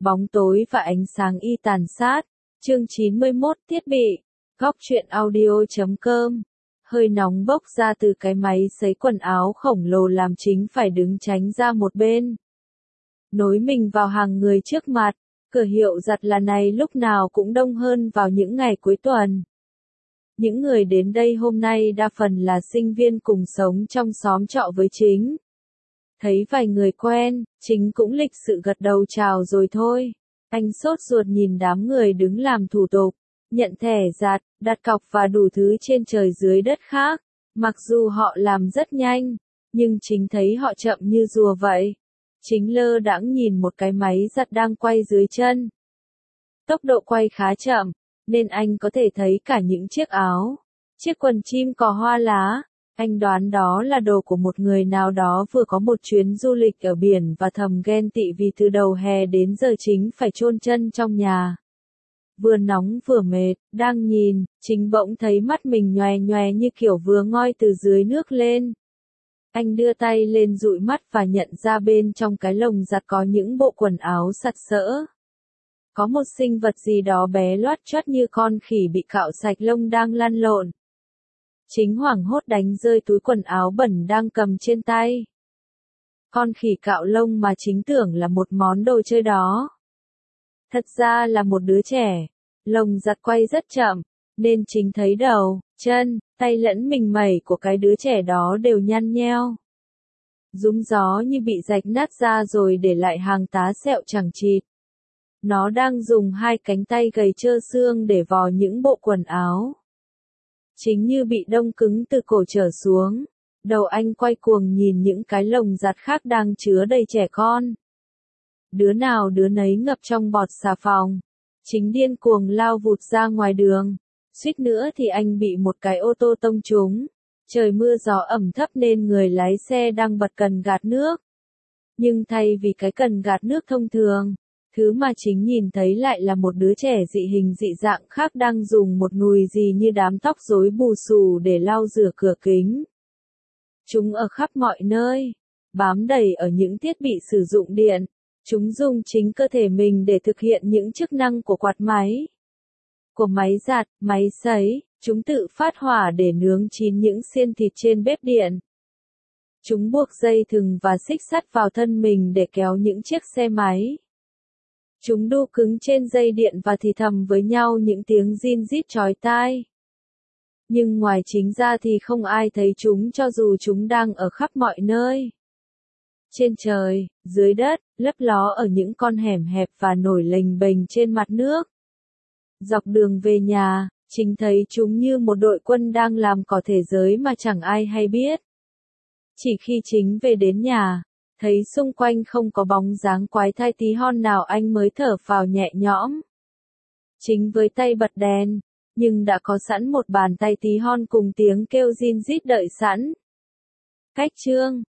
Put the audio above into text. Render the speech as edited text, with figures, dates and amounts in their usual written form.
Bóng tối và ánh sáng y tàn sát. Chương 91 thiết bị. Góc truyện audio.com. Hơi nóng bốc ra từ cái máy sấy quần áo khổng lồ làm Chính phải đứng tránh ra một bên. Nối mình vào hàng người trước mặt, cửa hiệu giặt là này lúc nào cũng đông hơn vào những ngày cuối tuần. Những người đến đây hôm nay đa phần là sinh viên cùng sống trong xóm trọ với Chính. Thấy vài người quen, Chính cũng lịch sự gật đầu chào rồi thôi. Anh sốt ruột nhìn đám người đứng làm thủ tục, nhận thẻ giặt, đặt cọc và đủ thứ trên trời dưới đất khác. Mặc dù họ làm rất nhanh, nhưng Chính thấy họ chậm như rùa vậy. Chính lơ đãng nhìn một cái máy giặt đang quay dưới chân. Tốc độ quay khá chậm, nên anh có thể thấy cả những chiếc áo, chiếc quần chim cò hoa lá. Anh đoán đó là đồ của một người nào đó vừa có một chuyến du lịch ở biển và thầm ghen tị vì từ đầu hè đến giờ Chính phải chôn chân trong nhà. Vừa nóng vừa mệt, đang nhìn, Chính bỗng thấy mắt mình nhòe nhòe như kiểu vừa ngoi từ dưới nước lên. Anh đưa tay lên dụi mắt và nhận ra bên trong cái lồng giặt có những bộ quần áo sặc sỡ. Có một sinh vật gì đó bé loát choát như con khỉ bị cạo sạch lông đang lăn lộn. Chính hoảng hốt đánh rơi túi quần áo bẩn đang cầm trên tay. Con khỉ cạo lông mà Chính tưởng là một món đồ chơi đó. Thật ra là một đứa trẻ. Lồng giặt quay rất chậm, nên Chính thấy đầu, chân, tay lẫn mình mẩy của cái đứa trẻ đó đều nhăn nheo. Rúm gió như bị rạch nát ra rồi để lại hàng tá sẹo chẳng chịt. Nó đang dùng hai cánh tay gầy trơ xương để vò những bộ quần áo. Chính như bị đông cứng từ cổ trở xuống. Đầu anh quay cuồng nhìn những cái lồng giặt khác đang chứa đầy trẻ con. Đứa nào đứa nấy ngập trong bọt xà phòng. Chính điên cuồng lao vụt ra ngoài đường. Suýt nữa thì anh bị một cái ô tô tông trúng. Trời mưa gió ẩm thấp nên người lái xe đang bật cần gạt nước. Nhưng thay vì cái cần gạt nước thông thường, thứ mà Chính nhìn thấy lại là một đứa trẻ dị hình dị dạng khác đang dùng một nùi gì như đám tóc rối bù xù để lau rửa cửa kính. Chúng ở khắp mọi nơi, bám đầy ở những thiết bị sử dụng điện. Chúng dùng chính cơ thể mình để thực hiện những chức năng của quạt máy, của máy giặt, máy sấy. Chúng tự phát hỏa để nướng chín những xiên thịt trên bếp điện. Chúng buộc dây thừng và xích sắt vào thân mình để kéo những chiếc xe máy. Chúng đu cứng trên dây điện và thì thầm với nhau những tiếng rin rít chói tai. Nhưng ngoài Chính ra thì không ai thấy chúng cho dù chúng đang ở khắp mọi nơi. Trên trời, dưới đất, lấp ló ở những con hẻm hẹp và nổi lềnh bềnh trên mặt nước. Dọc đường về nhà, Chính thấy chúng như một đội quân đang làm cỏ thế giới mà chẳng ai hay biết. Chỉ khi Chính về đến nhà, thấy xung quanh không có bóng dáng quái thai tí hon nào anh mới thở phào nhẹ nhõm. Chính với tay bật đèn, nhưng đã có sẵn một bàn tay tí hon cùng tiếng kêu rin rít đợi sẵn. Cách chương